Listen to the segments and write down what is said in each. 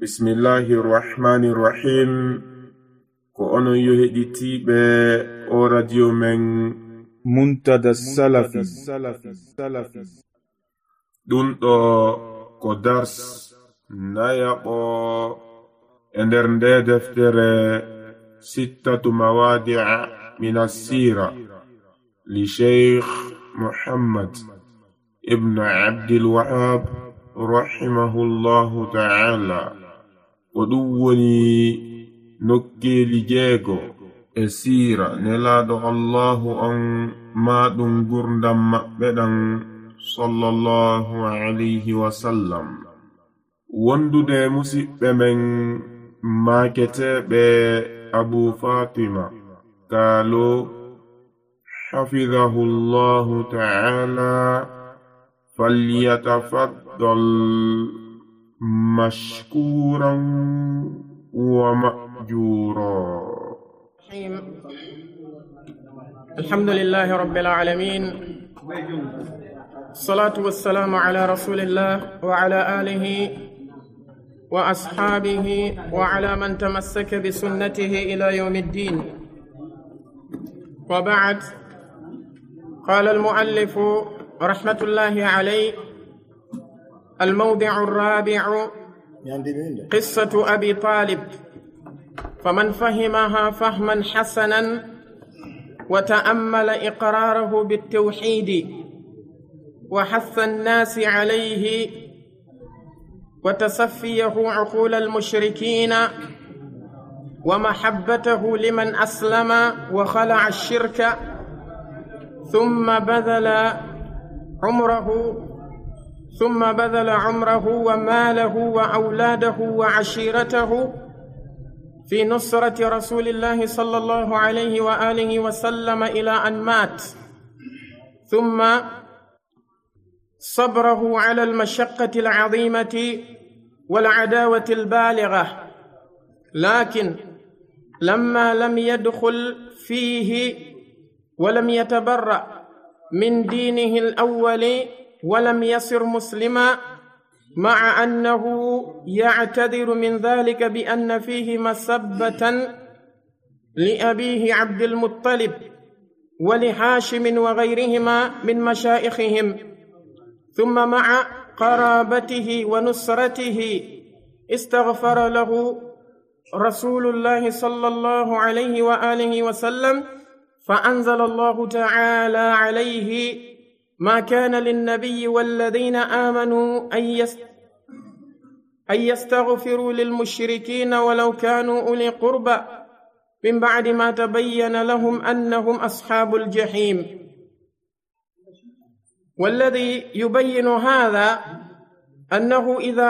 Bismillahir Rahmanir Rahim. Ko onon yoheditiɓe o radio men Muntada Salafi. Ɗum ɗo ko dars nayaɓo e nder nde deftere sittatu mawadi'a min as-sira li Sheikh Muhammad ibn Abdul Wahhab rahimahullahu ta'ala. O ɗum woni nokkeeli jeego e siira nelaaɗo Allahu on maaɗum gurdam maɓɓe ɗan sallallahu alayhi wa sallam. Wondude musidɓe men maaketeɓe Abu Fatima Kaalo hafidahu Allahu ta'ala falyatafaddal مشكورا ومأجورا. الحمد لله رب العالمين، الصلاة والسلام على رسول الله وعلى آله وأصحابه وعلى من تمسك بسنته إلى يوم الدين. وبعد، قال المؤلف رحمة الله عليه: الموضع الرابع قصة أبي طالب، فمن فهمها فهما حسنا وتأمل إقراره بالتوحيد وحث الناس عليه وتصفيه عقول المشركين ومحبته لمن أسلم وخلع الشرك ثم بذل عمره وماله وأولاده وعشيرته في نصرة رسول الله صلى الله عليه وآله وسلم إلى أن مات، ثم صبره على المشقة العظيمة والعداوة البالغة، لكن لما لم يدخل فيه ولم يتبرأ من دينه الأول ولم يصر مسلما، مع أنه يعتذر من ذلك بأن فيه مسبة لأبيه عبد المطلب ولهاشم وغيرهما من مشائخهم، ثم مع قرابته ونصرته استغفر له رسول الله صلى الله عليه وآله وسلم، فأنزل الله تعالى عليه: ما كان للنبي والذين آمنوا أن يستغفروا للمشركين ولو كانوا أولي قربى من بعد ما تبين لهم أنهم أصحاب الجحيم. والذي يبين هذا أنه إذا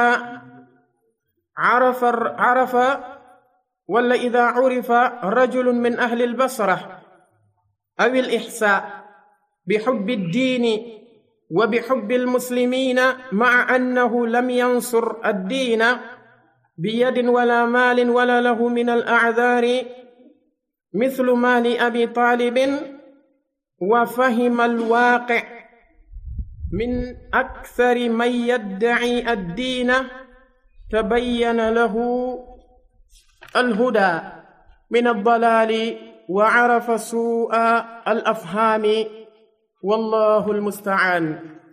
عرف رجل من أهل البصرة أو الإحساء بحب الدين وبحب المسلمين، مع أنه لم ينصر الدين بيد ولا مال ولا له من الأعذار مثل مال أبي طالب، وفهم الواقع من أكثر من يدعي الدين تبين له الهدى من الضلال وعرف سوء الأفهام، والله المستعان.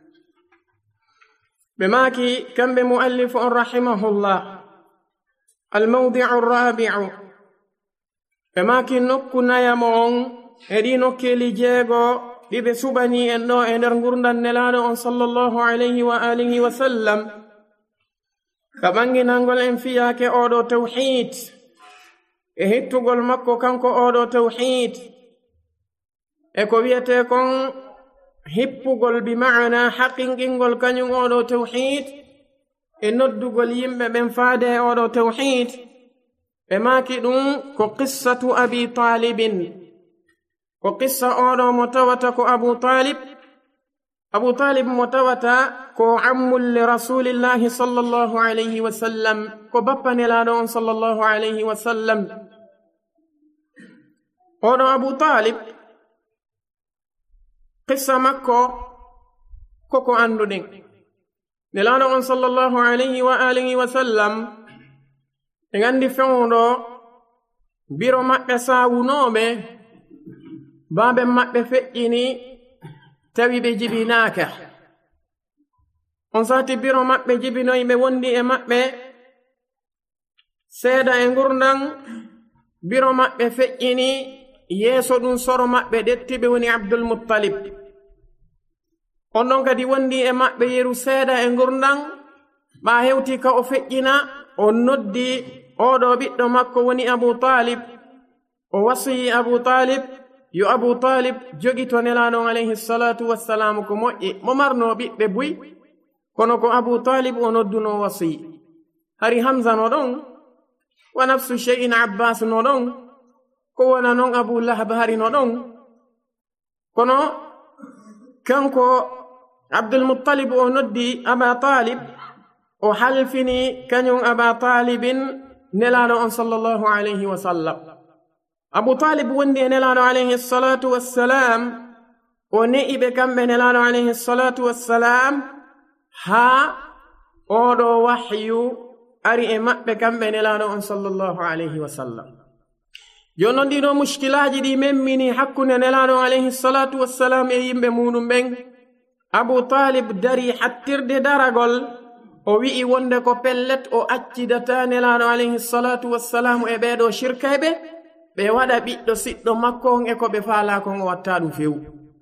بماكي كم بمؤلف رحمه الله الموضع الرابع، بماكي نكنا يمون هدي نكي لجيغو ببسوبني انو انرغورنا نلانو صلى الله عليه وآله وسلم، كبانجي نانغول انفياك اودو توحيد هيتوغول مكو كانكو اودو توحيد eko wiyete kon hippugol bi maana haqqingol kanyum oɗo tawhid e noddugol yimɓe ɓen faade e oɗo tawhid. ɓe maaki ɗum ko qissatu abi talibin, ko qissa oɗo mo tawata ko abu talib mo tawata ko ammul li rasulillahi sallallahu alayhi wa sallam, ko bappanelaɗo on sallallahu alayhi wa sallam. oɗo abu talib qissa makko koko anduɗen. nelaɗo on sallallahu alayhi wa alihi wa sallam en andi fewndo biro maɓɓe saawunooɓe baaɓe maɓɓe feƴƴini tawi ɓe jibinaaka on saati biro maɓɓe jibinoyi ɓe wondi e maɓɓe seeda e ngurdan biro maɓɓe feƴƴini yeeso ɗum soro maɓɓe ɗettiɓe woni abdulmuttalib on ɗon kadi wondi e maɓɓe yeru seeda e ngurdan ɓa hewti ka o feƴƴina o noddi oɗo ɓiɗɗo makko woni abu talib o wasiyi abu talib yo abu talib jogito nelaɗon alayhi salatu wassalamu ko moƴƴi mo marno ɓiɓɓe buy kono ko abu talib o nodduno wasiyi hari hamza no ɗon wa nafsu shay'in abbas no ɗon ko wona noon abu lahab hari no ɗon kono kanko abdulmuttalib o noddi aba talib o halfini kañum aba talibin nelaɗo on sallallahu alayhi wa sallam abu talib wondi e nelaɗo alayhi salatu wassalam o ne'iɓe kamɓe nelaɗo alayhi salatu wassalam haa oɗo wahyu ari e maɓɓe kamɓe nelaɗo on sallallahu alayhi wa sallam jonon ɗiɗo mushkilaji ɗi memmini hakkunde nelaɗo alayhi salatu wassalam e yimɓe muɗum ɓen abu talib dari hattirde daragol o wi'i wonde ko pellet o accidata nelaɗo alayhi salatu wassalamu e ɓeɗo shirkayɓe ɓe waɗa ɓiɗɗo siɗɗo makko on e ko ɓe faala kon o watta ɗum fewu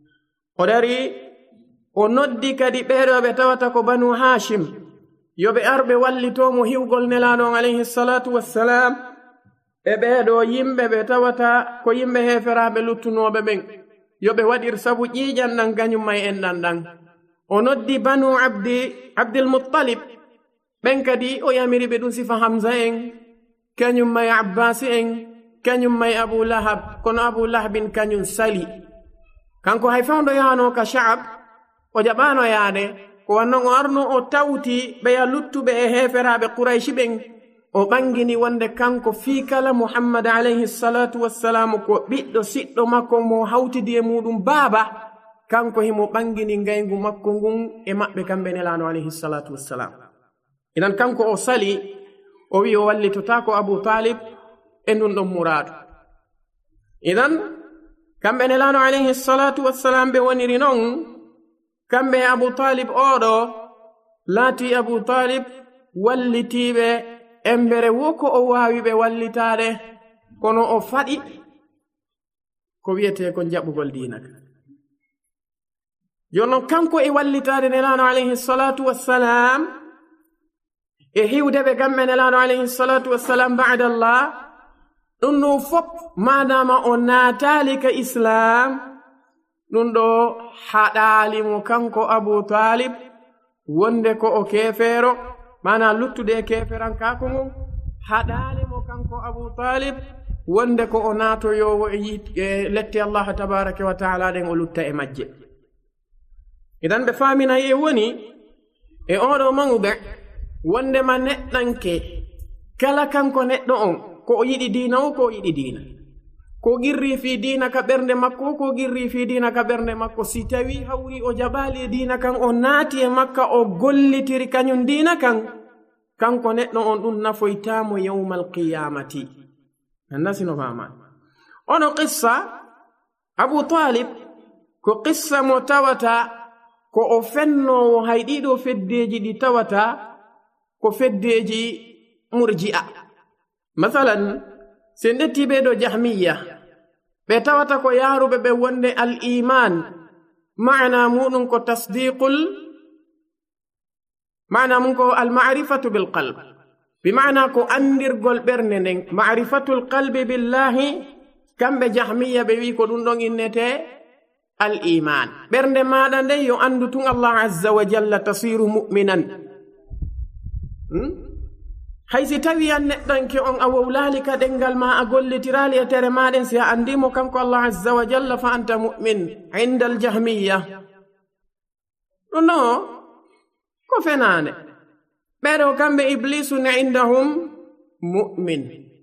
o dari o noddi kadi ɓeɗo ɓe tawata ko banu hashim yoɓe arɓe wallitomo hiwgol nelaɗon alayhi salatu wassalam e ɓeɗo yimɓe ɓe tawata ko yimɓe heferaɓe luttunoɓe ɓen yoɓe waɗir sabu ƴiƴan ɗan kañum may enɗan ɗan o noddi banu abdilmuttalib ɓen kadi o yamiriɓe ɗum sifa hamza en kañum may abbasi en kañum may abu lahab kono abu lahabin kañum sali kanko hay fewndo yahano ka sha'ab o jaɓano yaade ko wannon o arno o tawti ɓeya luttuɓe e heferaɓe qurayshi ɓen o ɓangini wonde kanko fii kala muhammad alayhi salatu wassalamu ko ɓiɗɗo siɗɗo makko mo hawtidi e muɗum baaba kanko himo ɓangini ngaygu makko ngun e maɓɓe kamɓe nelano alayhi salatu wassalam inan kanko o sali o wi o wallitotako abu talib e ndun ɗon muradu idan kamɓe nelano alayhi salatu wassalam ɓe woniri noon kamɓe abu talib oɗo laati abu talib wallitiɓe embere wo ko o waawi ɓe wallitaade kono o faɗi ko wiyete ko jaɓugol diinaka jooni noon kanko e wallitaade nelaano alayhi salatu wassalam e hiwde ɓe kamɓe nelaano alayhi salatu wassalam ba'da allah ɗum ɗo fof madama o naataali ka islam ɗum ɗo haɗaali mo kanko abu talib wonde ko o keefeero mana luttude e keeferankako ngon haɗaali mo kanko abu talib wonde ko o naatoyowo e letti allah tabaraka wa taala ɗen o lutta e majje idan ɓe faaminayi e woni e oɗo mawde wondema neɗɗanke kala kanko neɗɗo on ko o yiɗi diina o ko o yiɗi diina ko girri fi diina ka ɓernde makko ko girri fi diina ka ɓernde makko si tawi hawri o jaɓaali e diina kan o naati e makka o gollitiri kañum diina kan kanko neɗɗo on ɗum nafoytamo yawmal qiyamati andasino fama ono qissa abu talib ko qissa mo tawata ko o fennowo hay ɗiɗo feddeji ɗi tawata ko feddeji murji'a masalan sen ɗetti ɓeɗo jahmiya ɓe tawata ko yaaruɓe ɓe wonde al iman maana muɗum ko tasdiqul maana mum ko al ma'rifatu bil qalb bi maana ko andirgol ɓernde nden ma'rifatul qalbi billahi kamɓe jahmiya ɓe wi ko ɗum ɗon innete al iman ɓernde maɗa nden yo andu tun allah azza wa jalla tasiru mu'minan hay si tawi an neɗɗanke on a wowlaali ka ɗengal ma a gollitiraali e tere maɗen si a andimo kanko allah azza wa jalla fa anta mu'min inda al jahmiya ɗum no ko fenaane ɓeɗo kamɓe iblisu ne indahum mu'min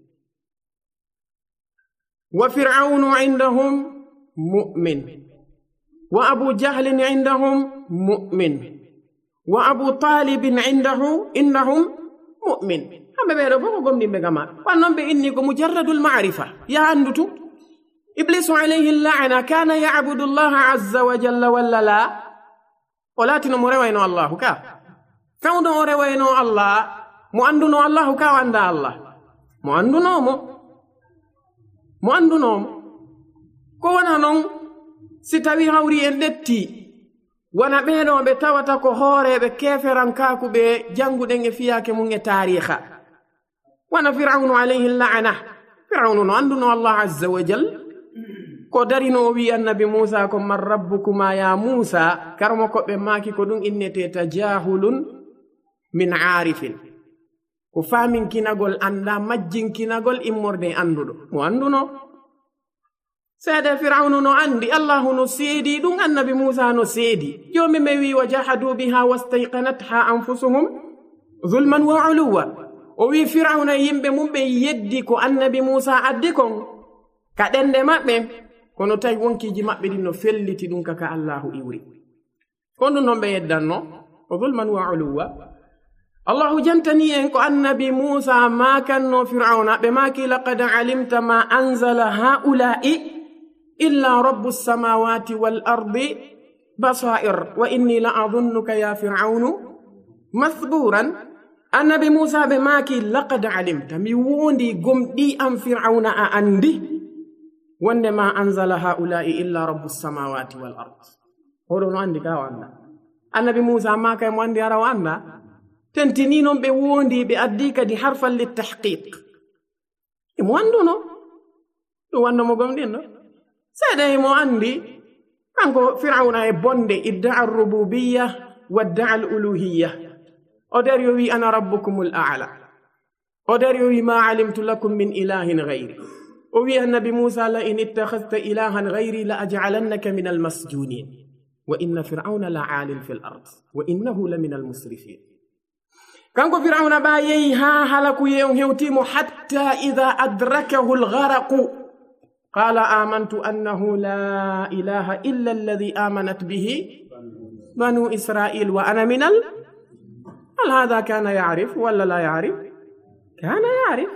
wa fir'aunu indahum mu'min wa abu jahlin indahum mu'min wa abu talibin indahum mu'min kamɓe ɓeɗo fof ko gomɗinɓe gama wan noon ɓe inni ko mujarradul marifa ya andutu iblisu alayhi lla'ana kana ya'budu llaha azza wa jalla walla la o laatino mo rewayno allahu ka fewdo o rewayno allah mo anduno allahu ka o anda allah mo andunomo ko wona noon si tawi hawri en ɗetti wona ɓeɗo ɓe tawata ko hooreɓe keferankaku ɓe janguɗen e fiyake mum e tariha wona fir'aunu alayhi la'ana fir'aunu no anduno allah azza wa jal ko darino o wi annabi musa ko man rabbukuma ya musa karmo koɓɓe maaki ko ɗum innete tajahulun min arifin ko faminkinagol anda majjinkinagol immorde anduɗo mo anduno seede fir'aunu no andi allahu no seedi ɗum annabi musa no seedi jomi me wi wa jahadu biha wastayqanatha anfusuhum zulman wa uluwa o wi fir'auna yimɓe mum ɓe yeddi ko annabi musa addi kon ka ɗende maɓɓe kono tawi wonkiji maɓɓe ɗin no felliti ɗum kaka allahu iwri kon ɗum noon ɓe yeddanno o zulman wa uluwa allahu jantani en ko annabi musa makanno fir'auna ɓe maki laqad alimta ma anzala ha'ula'i illa rabbu samawati wal ardi basair wa inni la adunnuka ya fir'aunu mathburan annabi musa ɓe maki laqad alimta mi wondi gomɗi am fir'auna a andi wonde ma anzala ha'ula'i illa rabbu samawati wal ard oɗo no andi ka o anda annabi musa maka mo andi ara o anda tentini noon ɓe wondi ɓe addi kadi harfan littahqiq emo anduno ɗum wannomo gomɗinɗo seeɗa emo andi kanko fir'auna e bonde idda'a rububiya wadda'a al-uluhiya o der yo wi ana rabbukumul a'la o der yo wi ma alimtu lakum min ilahin ghayri o wi annabi musa la in ittakhadhta ilahan ghayri la aj'alannaka min al-masjunin wa inna fir'auna la 'alin fil ard wa innahu la min al-musrifin kanko fir'auna ba yehi ha halaku yew hewtimo hatta idha adrakahu al-gharaqu qala amantu annahu la ilaha illa alladhi amanat bihi banu israil wa ana min hal hadha kana ya'rif wala la ya'rif kana ya'rif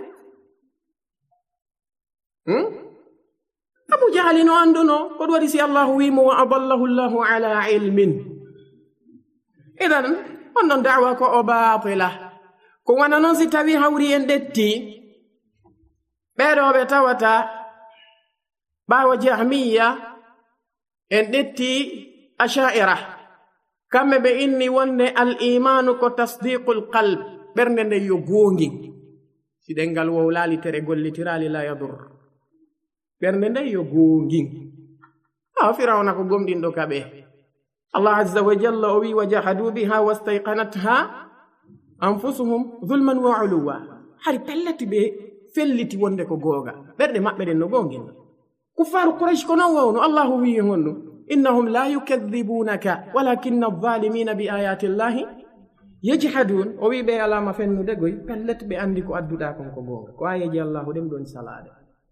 abu jahal no anduno ko wadi si allah wimo wa adallahu allah ala ilmin idan onon da'wa ko o batila ko wana non si tawi hawri en detti ɓeɗo ɓe tawata ɓawo jahmiya en detti asha'ira kamɓe ɓe inni wonde al imanu ko tasdiqul qalb ɓernde nde yo goongi si ɗengal wowlali tere gollitirali la yadur ɓernde nde yo goongi firawna ko gomɗinɗo kaɓe allah azza wa jalla o wi wa jahadu biha wastayqanatha anfusuhum zulman wa uluwa hari pellati ɓe felliti wonde ko googa ɓerɗe maɓɓe ɗen no goongin kuffaru quraish ko non wawno allahu wi honno innahum la yukadhibunaka walakinna adh-dhalimina bi ayati llahi yajhadun o wi ɓe alama fennude goy pellet ɓe andi ko adduɗa kon ko googa ko ayeji allahu ɗen ɗon salade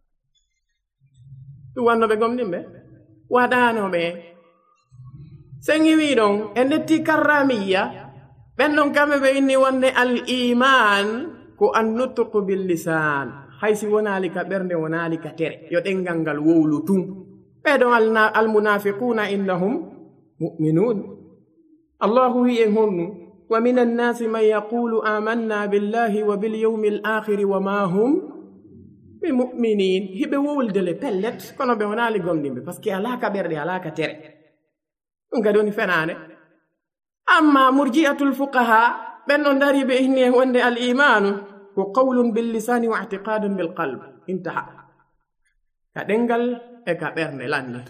ɗum wannoɓe gomɗinɓe waɗanoɓe sen wi ɗon en detti karramiya ɓen ɗon kamɓe ɓe inni wonde al iman ko annutqu bil lisan haysi wonali ka ɓernde wonali ka tere yo ɗengal ngal wowlu tun ɓeɗon almunafiquna innahum mu'minun allahu wi en honnu wa min annasi man yaqulu amanna billahi wa bil yawmil akhiri wa ma hum bi mu'minin hiɓe wowldele pellet kono ɓe wonali gomɗinɓe par ce que ala ka ɓerɗe ala ka tere ɗum kadi woni fenade amma murji'atul fuqaha ɓen ɗon dari ɓe inni e wonde al imanu ko qawlun bil lisani wa i'tiqadun bil qalb intaha ka ɗengal e ka ɓernde landi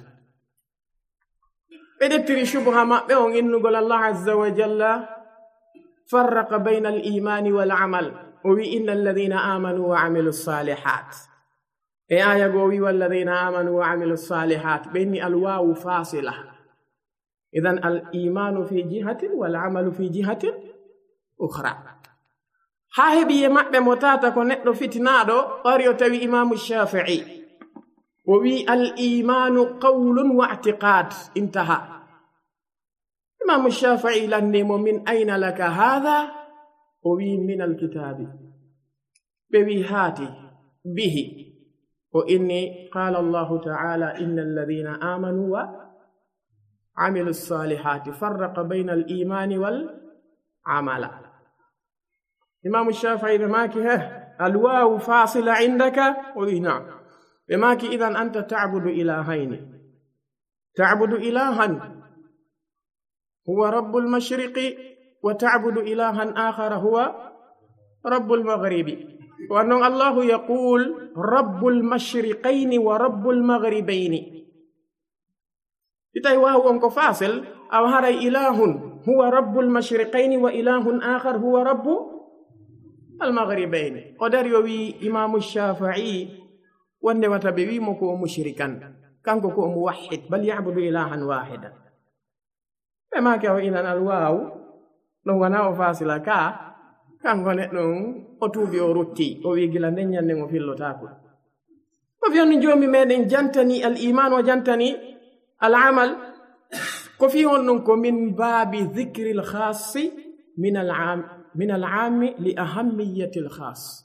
ɓe dettiri shubha maɓɓe on innugol allah azza wa jalla farraqa bayna al imani wal amal o wi inna alladhina amanu wa amilu salihat e aya go wi walladhina amanu wa amilu salihat ɓenni al wawu fasila idan al imanu fi jihatin wal amalu fi jihatin ukhra ha heɓiye maɓɓe mo tata ko neɗɗo fitinaɗo ɓari o tawi imamu shafi'i o wi al imanu qawlun wa i'tiqad intaha imamu shafi'i landimo min ayna laka hadha o wi min al kitabi بوي هاتي به وإني قال الله تعالى إن الذين آمنوا وعملوا الصالحات فرق بين الإيمان والعمل. إمام الشافعي بماكي الواو فاصلة عندك نعم بماكي إذن أنت تعبد إلهين، تعبد إلها هو رب المشرق وتعبد إلها آخر هو رب المغرب. وأن الله يقول رب المشرقين ورب المغربين إذا وهو أنك فاصل أو هذا إله هو رب المشرقين وإله آخر هو رب المغربين. قدر يوي إمام الشافعي وأن وتبوي مكو مشركا كان كو موحد بل يعبد إلها واحدا. فما كان إذن الواو لو أنا فاصل كان نون أتوبي أروتي أو يجلا نيا نمو في اللوتاكو. وفي أن جومي من جنتني الإيمان وجنتني العمل كفي هنكم من باب ذكر الخاص من العام لأهمية الخاص.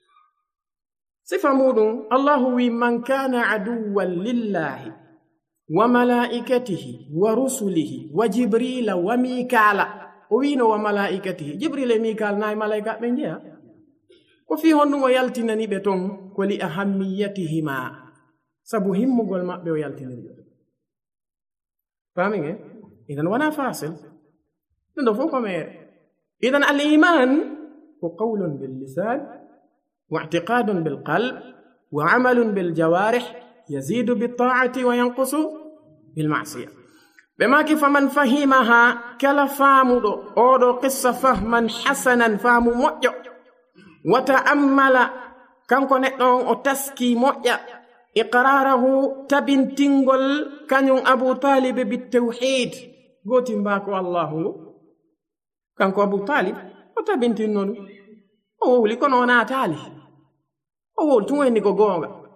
سفمون الله من كان عدوا لله وملائكته ورسله وجبريل وميكال وينو وملائكته جبريل ميكال ناي ملائكة من جهة وفي هنو يلتنني بتون ولأهميتهما سبهم مقول ما بيو يلتنني فاهمين؟ إذن وانا فاصل ندفوكم إذن الإيمان هو قول باللسان واعتقاد بالقلب وعمل بالجوارح يزيد بالطاعة وينقص بالمعصية. بما كيف من فهمها كلا فامو أو قصة فهما حسنا فامو مؤيو وتأمل كان كنتون أتسكي مؤيا إقراره تبن تنقل كان أبو طالب بالتوحيد قوتين باكو الله كان أبو طالب وتبن تنقل أو لكون أنا تالي أو تويني كوغونغا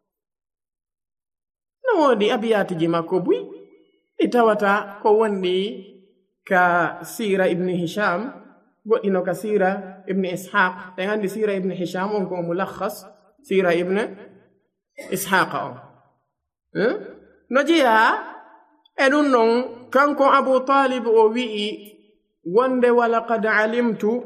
نودي أبيات جما كوبوي إتاوتا كووندي كسيرة ابن هشام قلنا كسيرة ابن إسحاق يعني سيرة ابن هشام ونكو ملخص سيرة ابن إسحاق نجيها أنون كانكو أبو طالب ووئي وند ولقد علمت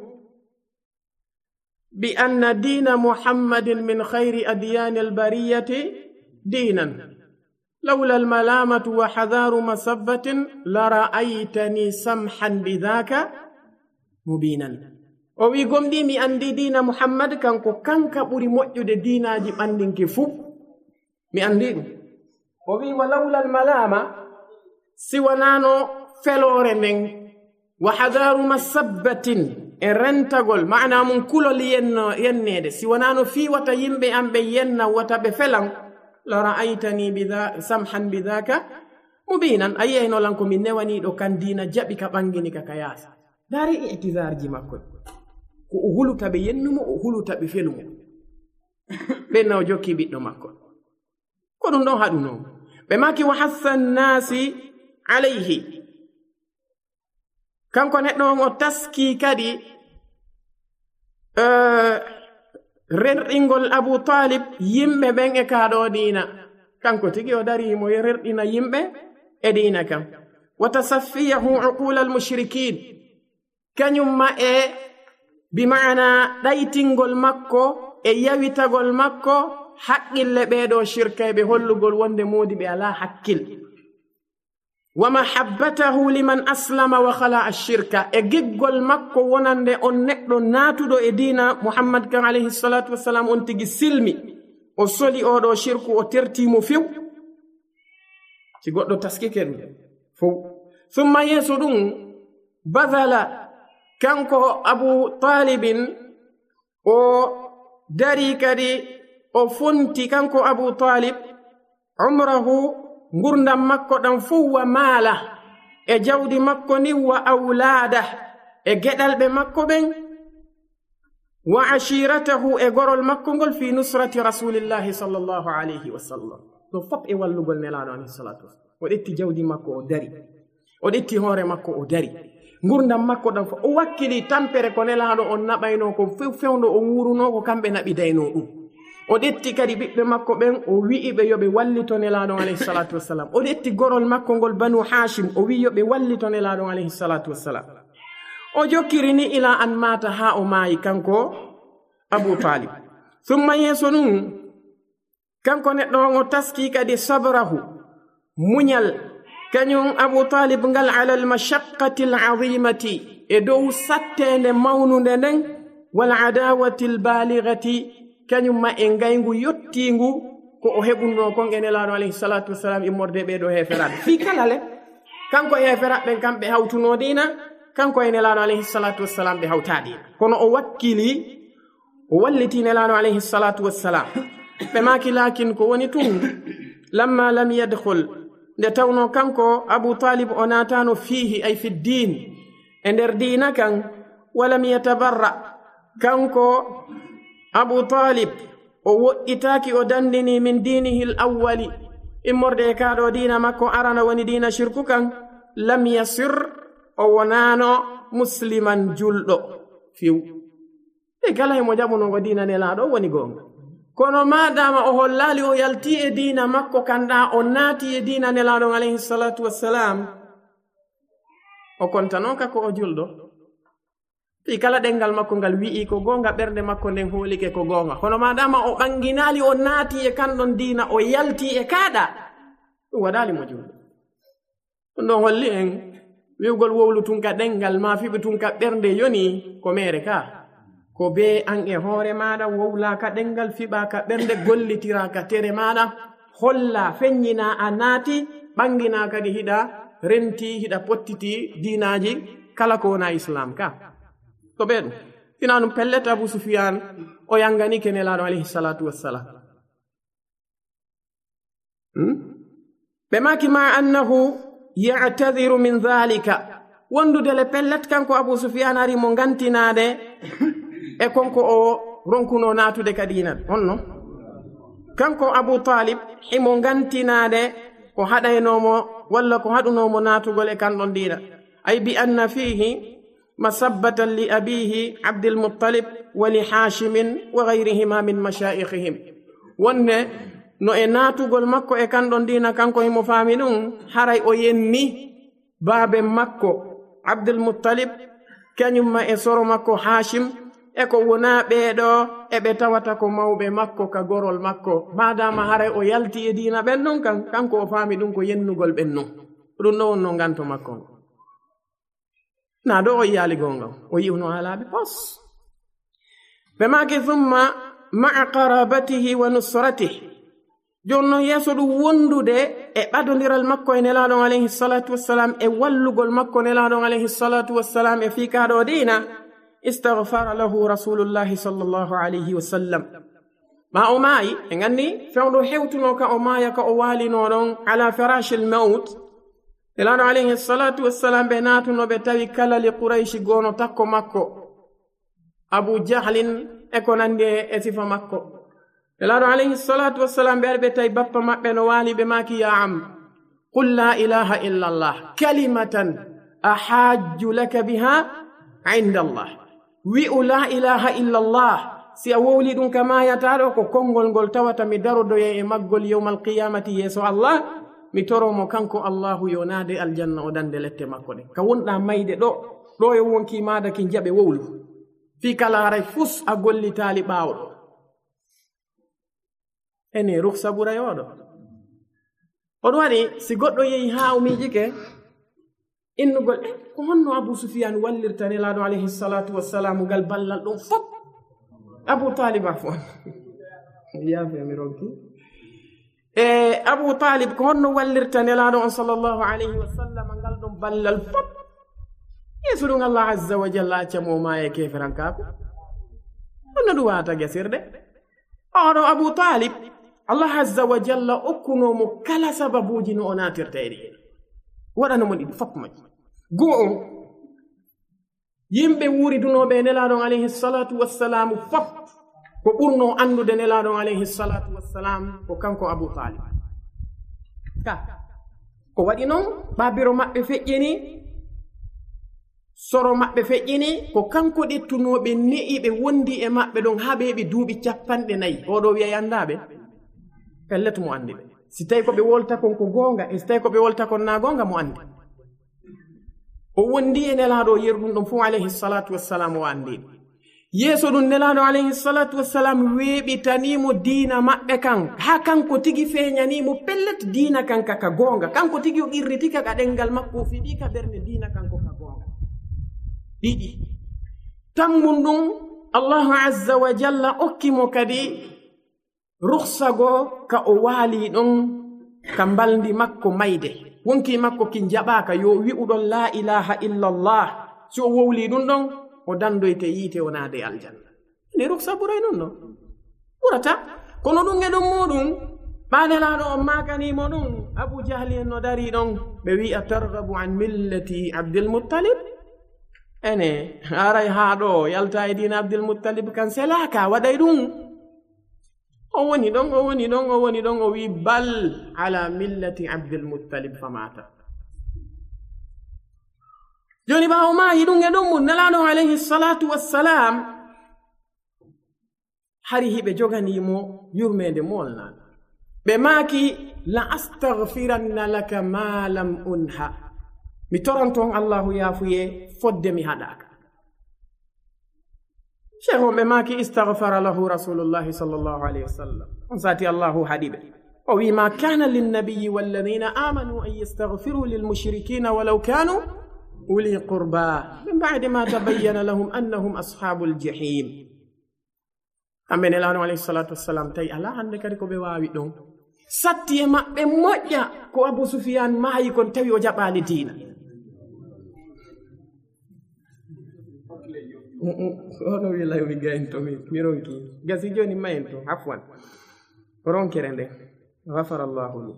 بأن دين محمد من خير أديان البرية دينا لولا الملامة وحذار مسبة لرأيتني سمحا بذاك مبينا. ويقوم دي مي أندي دين محمد كانك بوري موجود دينا جيب أندين كفوب مي أندي ولولا الملامة سوانانو فلورنين وحذار مسبة رنتغول معنى من كل لي ينيد سوانانو في وتيمبي أم بينا وتبفلن لرأيتني بذا سمحا بذاك مبينا أيه إنه لنكم من نواني لو كان دينا جابي كبانجيني ككياس داري اعتذار جماكم وأهلو تبينمو وأهلو تبفلمو بينا وجوكي بيتنو ماكم كنون نو هادو نو بماكي وحث الناس عليه كان كنتنو وتسكي كدي rerɗingol Abu Talib yimɓe ɓen e kaaɗo diina kanko tigi o dari mo rerɗina yimɓe e diina kam wa tasaffiyahu uqula almushrikin kañum ma e bima'ana ɗaytingol makko e yawitagol makko haqqille ɓeeɗo shirkayɓe hollugol wonde moodi ɓe ala hakkil wa mahabbatahu liman aslama wa khala ashirka e giggol makko wonande on neɗɗo naatuɗo e diina muhammad kan alayhi salatu wassalam on tigi silmi o soli oɗo shirku o tertimo few si goɗɗo taskike ɗum fow summa yeeso ɗum badala kanko abu talibin o dari kadi o fonti kanko abu talib umrahu ngurdam makko ɗam fuu wa maala e jawdi makko ni wa awlaada e geɗalɓe makko ɓen wa ashiratahu e gorol makko ngol fi nusrati rasulillahi sallallahu alayhi wa sallam ɗo fof e wallugol nelaɗo alayhi salatu wasalam o ɗetti jawdi makko o dari o ɗetti hoore makko o dari gurdam makko ɗam fof o wakkili tampere ko nelaɗo on naɓayno ko fewndo o wuruno ko kamɓe naɓidayno ɗum o ɗetti kadi ɓiɓɓe makko ɓen o wi'i ɓe yoɓe wallito nelaɗon alayhi salatu wassalam o ɗetti gorol makko ngol banu hashim o wi yoɓe wallito nelaɗon alayhi salatu wassalam o jokkiri ni ila an mata ha o maayi kanko Abu Talib summa yeeso ɗum kanko neɗɗo on o taski kadi sabrahu muñal kañum Abu Talib ngal ala almashaqqati alazimati e dow sattende mawnude nden wal adawati albalighati kañum ma e ngayngu yottingu ko o heɓunno kon e nelaɗo alayhi salatu wassalam immorde ɓeɗo heferaɓe fi kala le kanko e heferaɓe kamɓe hawtuno dina kanko e nelaɗo alayhi salatu wassalam ɓe hawta dina kono o wakkili o walliti nelaɗo alayhi salatu wassalam ɓe maki lakin ko woni tun lamma lam yadkhul nde tawno kanko Abu Talib o natano fihi ay fi din e nder dina kan walam yatabarra kanko Abu Talib o woɗɗitaki o dandini min dinihi l awwali immorde e kaɗo dina makko arana woni dina shirku kan lam yasir o wonano musliman julɗo fiw e kala e mo jaɓunogo dina nelaɗo woni gonga kono madama o hollali o yalti e dina makko kanɗa o naati e dina nelaɗon alayhi salatu wassalam o kontanoka ko o julɗo fi kala ɗengal makko ngal wi'i ko gonga ɓernde makko nden hoolike ko gonga kono madama o ɓanginali o naati e kanɗon dina o yalti e kaɗa ɗum waɗali mo julɗo ɗum ɗon holli en wi'ugol wowlu tunka ɗengal ma fiɓe tunka ɓernde yoni ko mere ka ko be an e hoore maɗa wowlaka ɗengal fiɓaka ɓernde gollitiraka tere maɗa holla feññina a naati ɓangina kadi hiɗa renti hiɗa pottiti dinaji kala ko wona islam ka to ɓe ɗum fina ɗum pellet Abu Sufyan o yangani ke nelaɗo alayhi salatu wassalam ɓe maki ma annahu ya'tadiru min dhalika wondude le pellet kanko Abu Sufyan ari mo gantinade e konko o ronkuno natude kadina onno kanko Abu Talib himo gantinade ko haɗaynomo walla ko haɗunomo natugol e kanɗon dina ay bi anna fihi masabbatan li abihi Abdul Muttalib wa li Hashimin wa ghayrihima min mashayikhihim wonne no e natugol makko e kanɗon dina kanko himo faami ɗum haray o yenni baabe makko Abdul Muttalib kañumma e soro makko Hashim e ko wona ɓeeɗo eɓe tawata ko mawɓe makko ka gorol makko madama haray o yalti e dina ɓen ɗon kan kanko o faami ɗum ko yennugol ɓen non ɗum ɗo wonno nganto makko ngo na ɗo o yaali gonga o yiwno halaɓe pos ɓe maki thumma maa qarabatihi wa nusratihi jonno yeso ɗum wondude e ɓadodiral makko e nelaɗon alayhi salatu wassalam e wallugol makko nelaɗon alayhi salatu wassalam e fikaɗo dina istaghfara lahu rasulullahi sallallahu alayhi wa sallam ma o maayi e gandi fewɗo hewtuno ka o maaya ka o walino ɗon ala firashil maut nelaɗo alayhi salatu wassalam ɓe natuno ɓe tawi kala li qurayshi gono takko makko Abu Jahlin e ko nandi e sifa makko nelaɗo alayhi salatu wassalam ɓe ari ɓe tawi bappa maɓɓe no waali ɓe maki ya am qul la ilaha illa allah kalimatan ahajju laka biha inda allah wi'u la ilaha illa allah si a wowli ɗum ka mayataɗo ko konngol ngol tawata mi darodoye e maggol yawmal qiyamati yeeso allah mi toromo kanko allahu yo naade aljanna o dande lette makko ɗe ka wonɗa mayde ɗo yo wonki maada ki jaɓe wowlu fi kala haray fus a gollitali ɓawɗo ene ruksa ɓurayoɗo oɗo waɗi si goɗɗo yehi ha o miijike innugol ko honno Abu Sufyan wallirta nelaɗo alayhi salatu wassalamu ngal ballal ɗum fop Abu Talib afwan yafemi ronki Abu Talib ko honno wallirta nelaɗo on sallllahu alayhi wa sallam ngal ɗum ballal fop yeeso ɗum Allah azza wa jalla accamo ma e keferankaako honno ɗum wata gesirde oɗo Abu Talib Allah azza wa jalla okkunomo kala sababuji no o natirta e ɗiɗi waɗanomo ɗiɗi fop maji go'o yimɓe wuridunoɓe nelaɗon alayhi salatu wassalamu fop ko ɓurno andude nelaɗon alayhi salatu wassalam ko kanko Abu Talib ka ko waɗi noon ɓabiro maɓɓe feƴƴini soro maɓɓe feƴƴini ko kanko ɗettunoɓe ne'i ɓe wondi e maɓɓe ɗon haa ɓe duuɓi 4 oɗo wiya yandaɓe pellet mo andi ɓe si tawi ko ɓe wolta kon ko goonga e si tawi ko ɓe wolta kon na goonga mo andi o wondi e nelaɗo yerɗum ɗum fof alayhi salatu wassalam o andi yeeso ɗum nelaɗo alayhi salatu wassalam weeɓitanimo diina maɓɓe kan haa kanko tigi feeñanimo pellet diina kanka ka goonga kanko tigi o irritika ka ɗengal makko o fiɗi ka ɓernde diina kanko ka goonga ɗiɗi tammum ɗum allahu azza wa jalla okkimo kadi ruhsago ka o waali ɗon ka mbaldi makko mayde wonki makko ki jaɓaka yo wi'uɗon la ilaha illallah so o wowli ɗum ɗon o dandoyte yiite o naade aljanna ni ruhsa ɓuray non no ɓurata kono ɗum e ɗum muɗum ɓanelaɗo on makanimo ɗum abu jahli en no dari ɗon ɓe wi'a targabu an millati abdilmuttalib ene aray haa ɗo yalta e dina abdilmuttalib kan selaka waɗay ɗum o woni ɗon o wi bal ala millati abdilmuttalib famata joni ɓawo maayi ɗum e ɗum mum nelaɗo alayhi salatu wassalam hari hiɓe joganimo yurmede molnan ɓe maaki la astagfiranna laka ma lam unha mi toronton allahu yaafuye fodde mi haɗaka cheikh on ɓe maaki istagfara lahu rasulullahi sallallahu alayhi wa sallam on sati allahu haɗiɓe o wi ma kana linnabiyi walladina amanu an yastagfiru lilmushrikina walaw kanu uli qurba min ba'di ma tabayyana lahum annahum ashabul jahim kamɓe nelaɗo alayhi salatu wassalam tawi ala hande kadi ko ɓe wawi ɗon satti e maɓɓe moƴƴa ko Abu Sufyan maayi kon tawi o jaɓali diina ono wi lay mi gayn to mi ronki gasi joni mayen to afwan ronkere nde ghafara Allahu li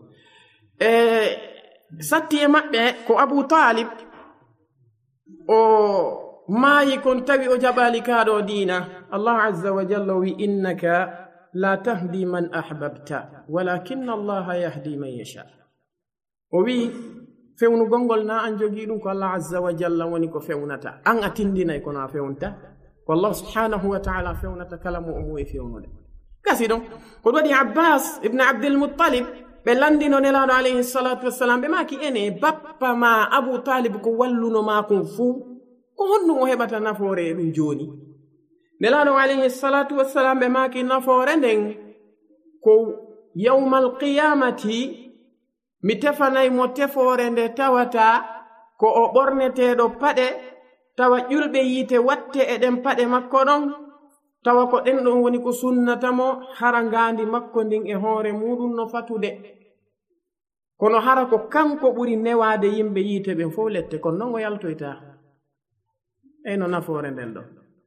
satti e maɓɓe ko Abu Talib o maayi kon tawi o jaɓali kaɗo diina Allah azza wa jalla wi innaka la tahdi man ahbabta walakinna allaha yahdi man yasha o wi fewnugol ngol na an jogii ɗum ko Allah azza wa jalla woni ko fewnata an a tindinay kono a fewnta ko Allah subhanahu wa ta'ala fewnata kala mo o muwe fewnude kasi ɗon ko ɗum waɗi Abbas ibn Abdilmuttalib ɓe landino nelaɗo alayhi salatu wassalam ɓe maaki ene bappa ma Abu Talib ko walluno ma kon fuu ko honɗum o heɓata nafoore e ɗum jooni nelaɗo alayhi salatu wassalam ɓe maaki nafoore nden ko yawmal qiyamati mi tefanay mo tefoore nde tawata ko o ɓorneteɗo paɗe tawa ƴulɓe yiite watte e ɗen paɗe makko ɗon tawa ko ɗen ɗon woni ko sunnatamo hara ngaandi makko ndin e hoore muɗum no fatude kono hara ko kanko ɓuri newaade yimɓe yiite ɓen fof lette kono noon o yaltoyta eyno nafoore nden ɗo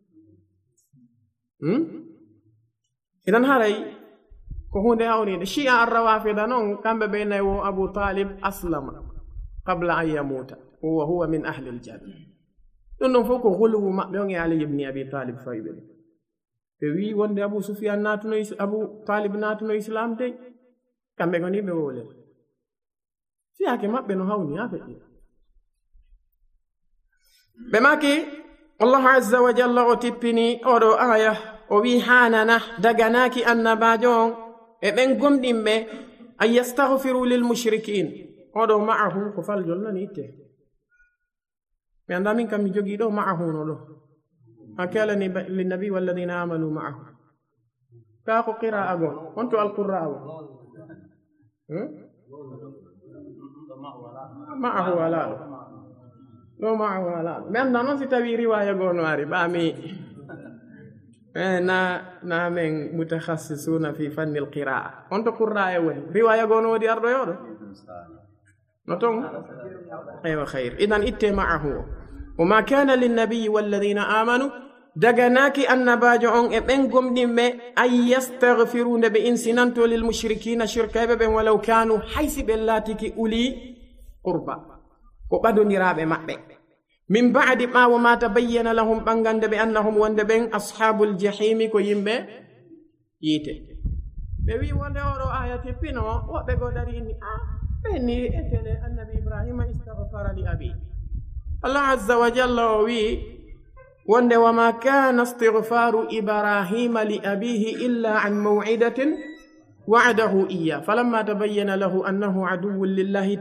idan haray ko hunde hawride shi'a arrawafida noon kamɓe ɓe nayi wo Abu Talib aslama qabla an yamuta wa huwa min ahli aljanna ɗum ɗon fof ko hulwu maɓɓe on e Ali ibn Abi Talib fawiɓe ɓe wi wonde Abu Sufyan natuno Abu Talib natuno islam dey kamɓe ko ni ɓe wolel fiyake maɓɓe no hawni ha feƴƴi ɓe maki Allahu azza wa jalla o tippini oɗo aya o wi hanana daganaki annabajo on e ɓen gomɗinɓe an yastaghfiru lil mushrikin oɗo ma'ahu ko faljol nani itte mi anda min kam mi jogii ɗo ma'ahu no ɗo ma kala linnabi walladina amanu ma'ahu ka ko qira'a gon wonto alqurra'a gon ma'ahu ala ɗo ma'ahu ala mi anda noon si tawi riwaya gono ari ɓami na men mutakhassisuna fi fanni alqira'a onto qurra'a woni riwaya gono wodi arɗo yoɗo no ton aywa khayr idan itte ma'ahu wama kana linnabiyi walladina amanu daganaki annabajo on e ɓen gomɗinɓe an yastaghfiru nde ɓe insinanto lil mushrikina shirkayɓe ɓen walaw kanu haysi ɓe laatiki uli qurba ko ɓadodiraɓe maɓɓe min ba'di ɓawo ma tabayyana lahum ɓangande ɓe annahum wonde ɓen ashabul jahimi ko yimɓe yiite ɓe wi wonde oɗo aya teppino woɓɓe go dari inni ɓenni etele annabi ibrahima istaghfara li abi الله عز وجل وي وما كان استغفار إبراهيم لأبيه إلا عن موعدة وعده إياه فلما تبين له أنه عدو لله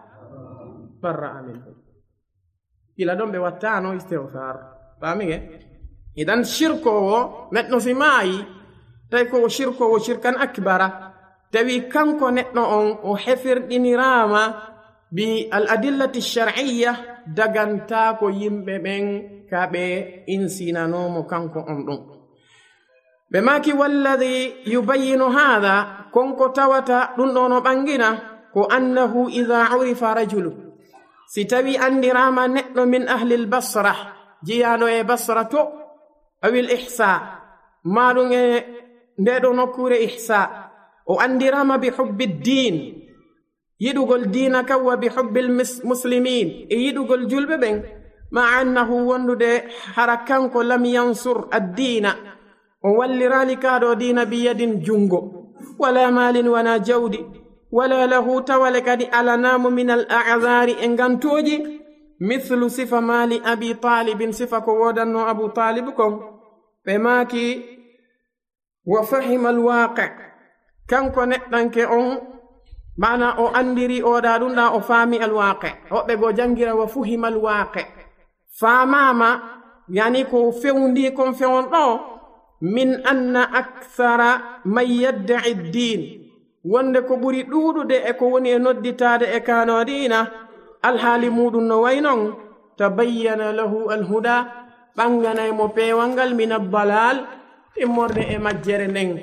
برأ منه إلى دم بواتانو استغفار فاهمين إذن شركو نتنو سماي تيكو شركو وشركا أكبر تبي كنكو نتنو وحفر دينيراما بالأدلة الشرعية دغانتاكو يمبين كابي إنسينا نومو كنكو أمدون بماكي والذي يبين هذا كنكو توتا دندونو بانجينا كو أنه إذا عرف رجل ستبي أندراما نتنو من أهل البصرة جيانو بصرة أو الإحساء مالو ندو نكور إحساء وأندراما بحب الدين يدوغل دينك وبحب المسلمين يدوغل جلببين مع أنه وندو حركانكو لم ينصر الدين وولي كادو دين بيد جنغو ولا مال ولا جود ولا له تولك دي على نام من الأعذار إنغانتوجي مثل صفة مال أبي طالب صفة كودن أبو طالبكم بماكي وفهم الواقع كانكو نتنك معنى أو أندري أو دادونا أو فامي الواقع أو بيغو جنجر وفهم الواقع فاماما يعني كو فيوندي كون فيون من أن أكثر من يدعي الدين وندكو بري دودو دي اكو وني نودي تاد اكانو دينا الحالي مودو نوينون تبين له الهدى بانغانا مو بيوانغال من الضلال امورد امجرنين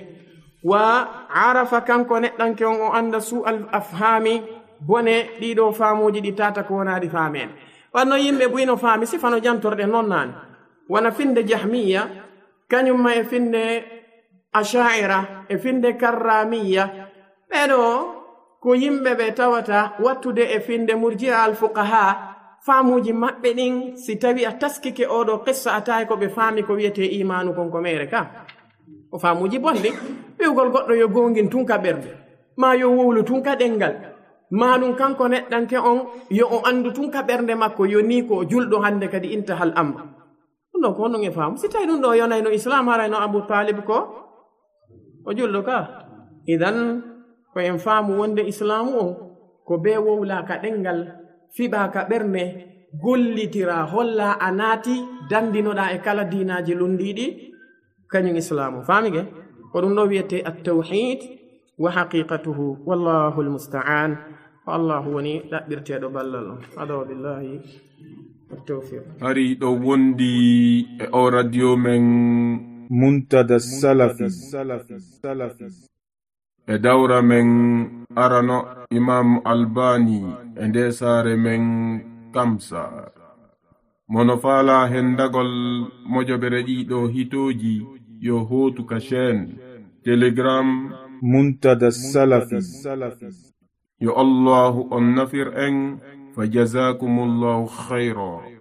وعرف كانكو نتانكيون عند سوء الافهام بوني ديدو فاموجي دي تاتا كونا دي فامين وانو يمبي بوينو فامي سيفانو جانتور نونان وانا فين جهمية كانيوم ما فين أشاعرة فين كرامية pero ko yimbe be tawata wattude e finde murji'a al fuqaha faamuji mabbe din si tawi a taskike odo qissa atay ko be faami ko wiete imanu kon mere ka o faamuji bonde bewgol goddo yo gongin tunka berde ma yo wowlu tunka dengal ma dun kanko neddanke on yo o andu tunka berde makko yo ni ko juldo hande kadi intahal amr non ko non e faamu si tay dun do yonay no islam haray no Abu Talib ko o juldo ka idan ko en faamu wonde islamu on ko be wowla ka dengal fiba ka berne gollitira holla anati dandinoda e kala dinaji lundidi kanyum islamu faamige ko dum do wiete at-tauhid wa haqiqatuhu wallahu al-musta'an wallahu wani dabbirtedo ballal ado billahi at-tawfiq ari do wondi e o radio men muntada salafi e dawra men arano imam albani e nde saare men kamsa mono faala hendagol mojobere ɗiɗo hitoji yo hotu ka chaine telegram muntada salafi yo allahu on nafir en fa jazakumullahu khayra